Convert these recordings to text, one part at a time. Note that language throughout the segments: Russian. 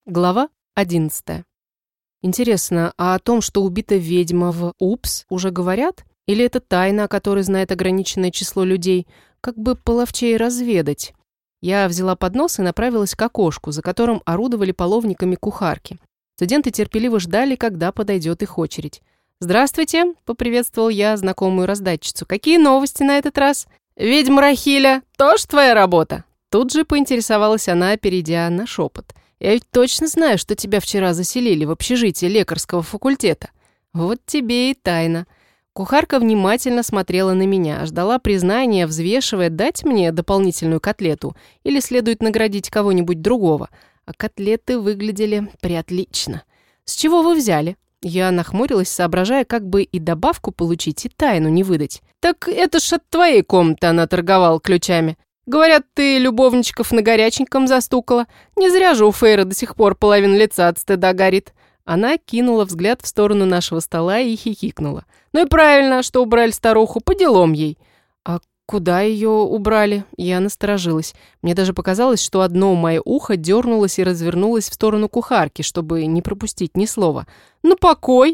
Глава 11. Интересно, а о том, что убита ведьма в УПС, уже говорят? Или это тайна, о которой знает ограниченное число людей? Как бы половчее разведать? Я взяла поднос и направилась к окошку, за которым орудовали половниками кухарки. Студенты терпеливо ждали, когда подойдет их очередь. «Здравствуйте», — поприветствовал я знакомую раздатчицу. «Какие новости на этот раз?» «Ведьма Рахиля, тоже твоя работа?» Тут же поинтересовалась она, перейдя на шепот. «Я ведь точно знаю, что тебя вчера заселили в общежитие лекарского факультета. Вот тебе и тайна». Кухарка внимательно смотрела на меня, ждала признания, взвешивая, дать мне дополнительную котлету или следует наградить кого-нибудь другого. А котлеты выглядели приотлично. «С чего вы взяли?» Я нахмурилась, соображая, как бы и добавку получить, и тайну не выдать. «Так это ж от твоей комнаты она торговала ключами. Говорят, ты любовничков на горяченьком застукала. Не зря же у Фейра до сих пор половина лица от стыда горит». Она кинула взгляд в сторону нашего стола и хихикнула. «Ну и правильно, что убрали старуху, по делам ей». «А куда ее убрали?» Я насторожилась. Мне даже показалось, что одно мое ухо дернулось и развернулось в сторону кухарки, чтобы не пропустить ни слова. «На покой!»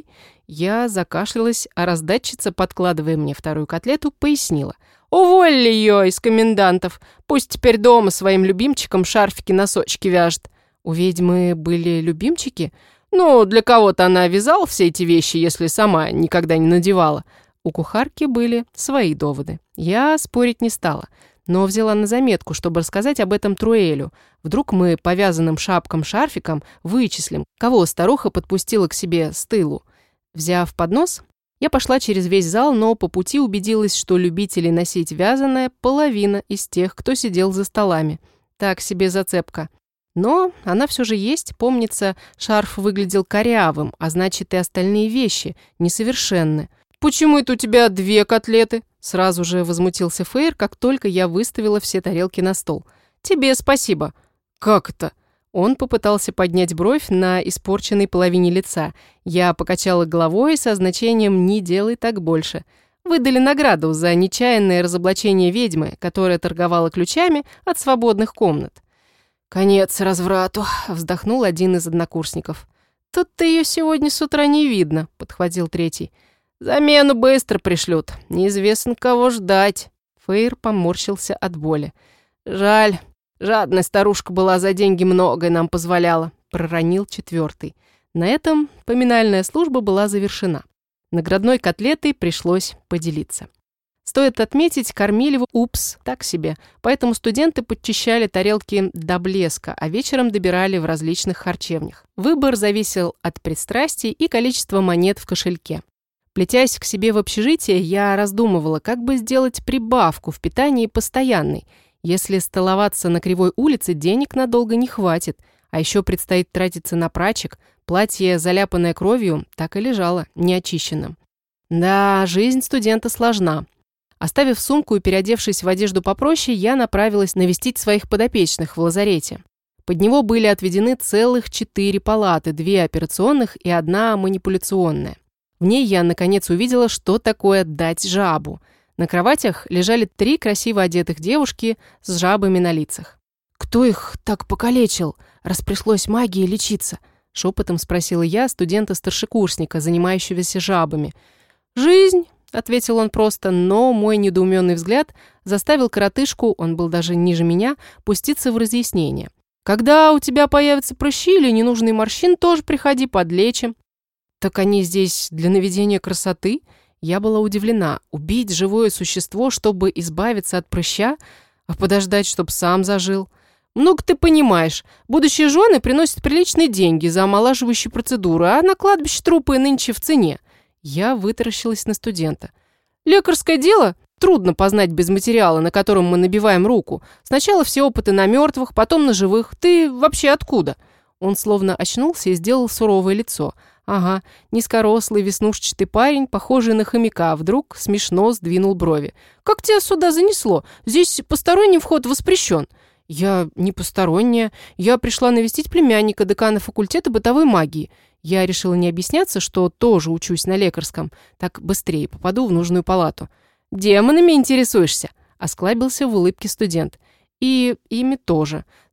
Я закашлялась, а раздатчица, подкладывая мне вторую котлету, пояснила. «Уволили ее из комендантов. Пусть теперь дома своим любимчикам шарфики-носочки вяжет». «У ведьмы были любимчики?» «Ну, для кого-то она вязала все эти вещи, если сама никогда не надевала». У кухарки были свои доводы. Я спорить не стала, но взяла на заметку, чтобы рассказать об этом Труэлю. Вдруг мы повязанным шапкам-шарфиком вычислим, кого старуха подпустила к себе с тылу. Взяв поднос, я пошла через весь зал, но по пути убедилась, что любителей носить вязаное половина из тех, кто сидел за столами. Так себе зацепка. Но она все же есть, помнится, шарф выглядел корявым, а значит и остальные вещи несовершенны. «Почему это у тебя 2 котлеты?» Сразу же возмутился Фейр, как только я выставила все тарелки на стол. «Тебе спасибо». «Как это?» Он попытался поднять бровь на испорченной половине лица. Я покачала головой со значением «не делай так больше». Выдали награду за нечаянное разоблачение ведьмы, которая торговала ключами от свободных комнат. «Конец разврату», — вздохнул один из однокурсников. «Тут-то ее сегодня с утра не видно», — подхватил третий. «Замену быстро пришлют. Неизвестно, кого ждать». Фейр поморщился от боли. «Жаль. Жадная старушка была, за деньги многое нам позволяла», — проронил четвертый. На этом поминальная служба была завершена. Наградной котлетой пришлось поделиться. Стоит отметить, кормили в УПС так себе, поэтому студенты подчищали тарелки до блеска, а вечером добирали в различных харчевнях. Выбор зависел от пристрастий и количества монет в кошельке. Плетясь к себе в общежитие, я раздумывала, как бы сделать прибавку в питании постоянной. Если столоваться на Кривой улице, денег надолго не хватит, а еще предстоит тратиться на прачек, платье, заляпанное кровью, так и лежало неочищенным. Да, жизнь студента сложна. Оставив сумку и переодевшись в одежду попроще, я направилась навестить своих подопечных в лазарете. Под него были отведены целых 4 палаты, 2 операционных и 1 манипуляционная. В ней я, наконец, увидела, что такое дать жабу. На кроватях лежали 3 красиво одетых девушки с жабами на лицах. «Кто их так покалечил, раз пришлось магией лечиться?» — шепотом спросила я студента-старшекурсника, занимающегося жабами. «Жизнь», — ответил он просто, но мой недоуменный взгляд заставил коротышку, он был даже ниже меня, пуститься в разъяснение. «Когда у тебя появятся прыщи или ненужные морщины, тоже приходи, подлечим». «Так они здесь для наведения красоты?» Я была удивлена. Убить живое существо, чтобы избавиться от прыща, а подождать, чтобы сам зажил. «Ну-ка ты понимаешь, будущие жены приносят приличные деньги за омолаживающую процедуру, а на кладбище трупы нынче в цене». Я вытаращилась на студента. «Лекарское дело трудно познать без материала, на котором мы набиваем руку. Сначала все опыты на мертвых, потом на живых. Ты вообще откуда?» Он словно очнулся и сделал суровое лицо. Ага, низкорослый веснушчатый парень, похожий на хомяка, вдруг смешно сдвинул брови. «Как тебя сюда занесло? Здесь посторонний вход воспрещен». «Я не посторонняя. Я пришла навестить племянника декана факультета бытовой магии. Я решила не объясняться, что тоже учусь на лекарском. Так быстрее попаду в нужную палату». «Демонами интересуешься?» — осклабился в улыбке студент. «И ими тоже.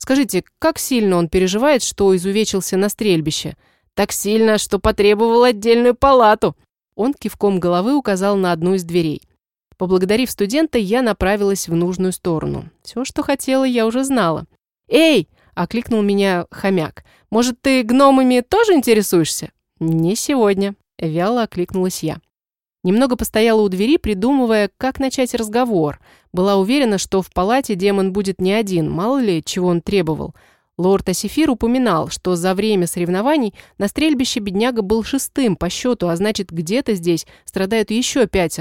Скажите, как сильно он переживает, что изувечился на стрельбище? Так сильно, что потребовал отдельную палату. Он кивком головы указал на одну из дверей. Поблагодарив студента, я направилась в нужную сторону. Все, что хотела, я уже знала. «Эй!» – окликнул меня хомяк. «Может, ты гномами тоже интересуешься?» «Не сегодня», – вяло окликнулась я. Немного постояла у двери, придумывая, как начать разговор. Была уверена, что в палате демон будет не один, мало ли, чего он требовал. Лорд Асифир упоминал, что за время соревнований на стрельбище бедняга был 6-м по счету, а значит, где-то здесь страдают еще 5.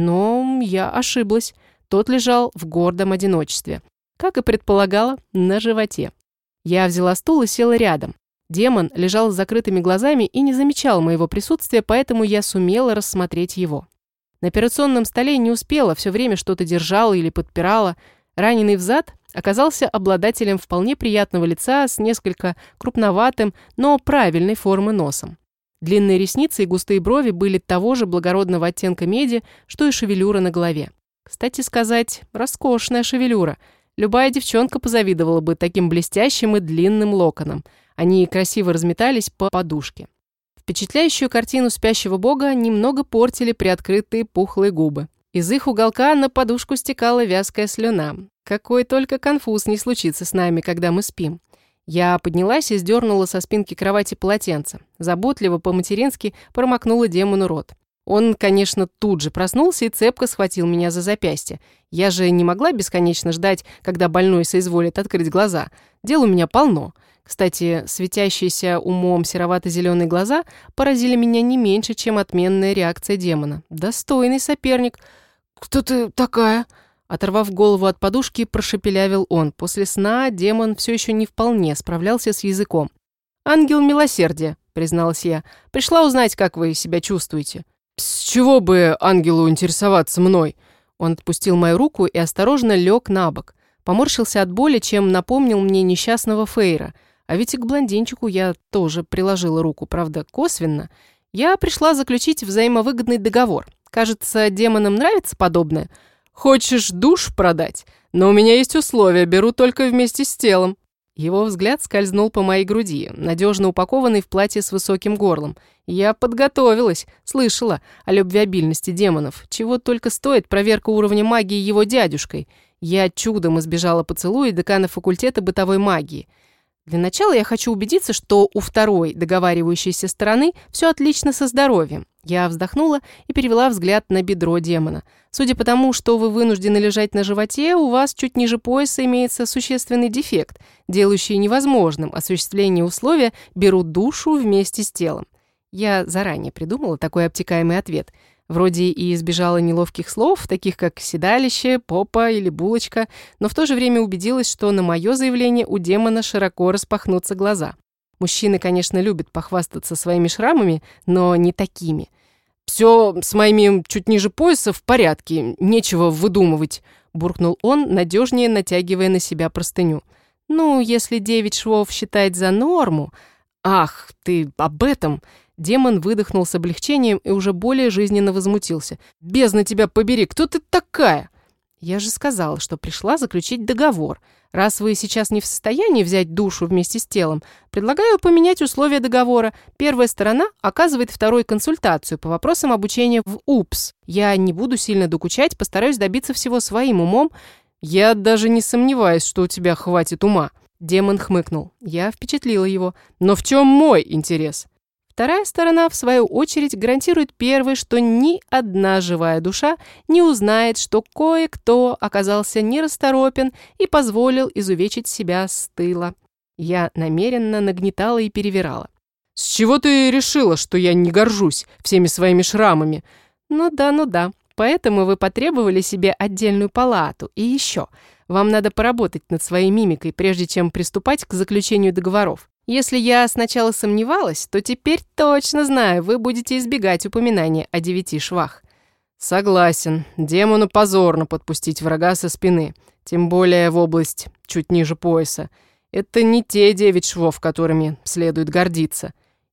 Но я ошиблась. Тот лежал в гордом одиночестве. Как и предполагала, на животе. Я взяла стул и села рядом. Демон лежал с закрытыми глазами и не замечал моего присутствия, поэтому я сумела рассмотреть его. На операционном столе не успела, все время что-то держала или подпирала. Раненый в зад оказался обладателем вполне приятного лица с несколько крупноватым, но правильной формы носом. Длинные ресницы и густые брови были того же благородного оттенка меди, что и шевелюра на голове. Кстати сказать, роскошная шевелюра. Любая девчонка позавидовала бы таким блестящим и длинным локонам. Они красиво разметались по подушке. Впечатляющую картину спящего бога немного портили приоткрытые пухлые губы. Из их уголка на подушку стекала вязкая слюна. Какой только конфуз не случится с нами, когда мы спим. Я поднялась и сдернула со спинки кровати полотенце. Заботливо, по-матерински промокнула демону рот. Он, конечно, тут же проснулся и цепко схватил меня за запястье. Я же не могла бесконечно ждать, когда больной соизволит открыть глаза. Дел у меня полно. Кстати, светящиеся умом серовато-зеленые глаза поразили меня не меньше, чем отменная реакция демона. Достойный соперник. «Кто ты такая?» Оторвав голову от подушки, прошепелявил он. После сна демон все еще не вполне справлялся с языком. «Ангел милосердия», — призналась я. «Пришла узнать, как вы себя чувствуете». «С чего бы ангелу интересоваться мной?» Он отпустил мою руку и осторожно лег на бок. Поморщился от боли, чем напомнил мне несчастного Фейра. А ведь и к блондинчику я тоже приложила руку, правда, косвенно. Я пришла заключить взаимовыгодный договор. Кажется, демонам нравится подобное. «Хочешь душ продать? Но у меня есть условия, беру только вместе с телом». Его взгляд скользнул по моей груди, надежно упакованной в платье с высоким горлом. Я подготовилась, слышала о любвеобильности демонов. Чего только стоит проверка уровня магии его дядюшкой. Я чудом избежала поцелуя декана факультета бытовой магии. Для начала я хочу убедиться, что у второй договаривающейся стороны все отлично со здоровьем. Я вздохнула и перевела взгляд на бедро демона. Судя по тому, что вы вынуждены лежать на животе, у вас чуть ниже пояса имеется существенный дефект, делающий невозможным осуществление условия «берут душу вместе с телом». Я заранее придумала такой обтекаемый ответ. Вроде и избежала неловких слов, таких как «седалище», «попа» или «булочка», но в то же время убедилась, что на мое заявление у демона широко распахнутся глаза. Мужчины, конечно, любят похвастаться своими шрамами, но не такими. «Все с моими чуть ниже пояса в порядке, нечего выдумывать», буркнул он, надежнее натягивая на себя простыню. «Ну, если 9 швов считать за норму...» «Ах, ты об этом...» Демон выдохнул с облегчением и уже более жизненно возмутился. «Бездна тебя побери, кто ты такая?» «Я же сказала, что пришла заключить договор. Раз вы сейчас не в состоянии взять душу вместе с телом, предлагаю поменять условия договора. Первая сторона оказывает второй консультацию по вопросам обучения в УПС. Я не буду сильно докучать, постараюсь добиться всего своим умом». «Я даже не сомневаюсь, что у тебя хватит ума». Демон хмыкнул. Я впечатлила его. «Но в чем мой интерес?» Вторая сторона, в свою очередь, гарантирует первой, что ни одна живая душа не узнает, что кое-кто оказался нерасторопен и позволил изувечить себя с тыла. Я намеренно нагнетала и перевирала. «С чего ты решила, что я не горжусь всеми своими шрамами?» Ну да. Поэтому вы потребовали себе отдельную палату. И еще, вам надо поработать над своей мимикой, прежде чем приступать к заключению договоров. Если я сначала сомневалась, то теперь точно знаю, вы будете избегать упоминания о 9 швах. Согласен, демону позорно подпустить врага со спины, тем более в область чуть ниже пояса. Это не те 9 швов, которыми следует гордиться.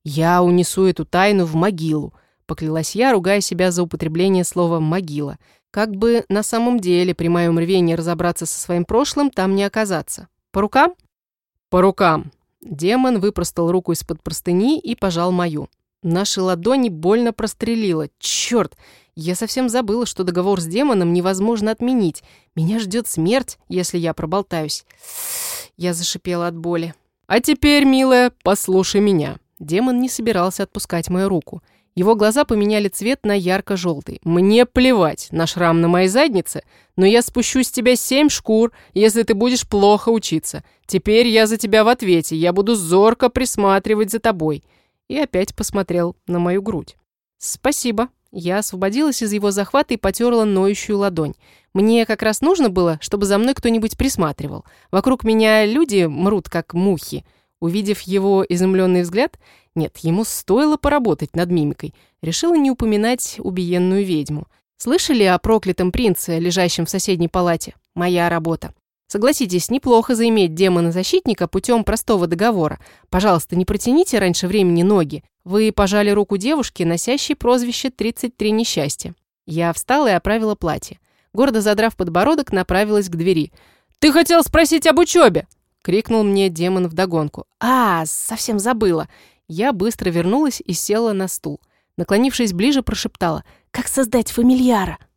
Я унесу эту тайну в могилу, поклялась я, ругая себя за употребление слова «могила». Как бы на самом деле при моем рвении разобраться со своим прошлым там не оказаться. По рукам? «По рукам!» Демон выпростал руку из-под простыни и пожал мою. Наши ладони больно прострелило. Черт! Я совсем забыла, что договор с демоном невозможно отменить. Меня ждет смерть, если я проболтаюсь. Я зашипела от боли. «А теперь, милая, послушай меня». Демон не собирался отпускать мою руку. Его глаза поменяли цвет на ярко-желтый. «Мне плевать на шрам на моей заднице, но я спущу с тебя 7 шкур, если ты будешь плохо учиться. Теперь я за тебя в ответе, я буду зорко присматривать за тобой». И опять посмотрел на мою грудь. «Спасибо». Я освободилась из его захвата и потерла ноющую ладонь. Мне как раз нужно было, чтобы за мной кто-нибудь присматривал. Вокруг меня люди мрут, как мухи. Увидев его изумленный взгляд, нет, ему стоило поработать над мимикой. Решила не упоминать убиенную ведьму. Слышали о проклятом принце, лежащем в соседней палате? Моя работа. Согласитесь, неплохо заиметь демона-защитника путем простого договора. Пожалуйста, не протяните раньше времени ноги. Вы пожали руку девушке, носящей прозвище «33 несчастья». Я встала и оправила платье. Гордо задрав подбородок, направилась к двери. «Ты хотел спросить об учебе!» — крикнул мне демон вдогонку. Совсем забыла. Я быстро вернулась и села на стул. Наклонившись ближе, прошептала: «Как создать фамильяра?»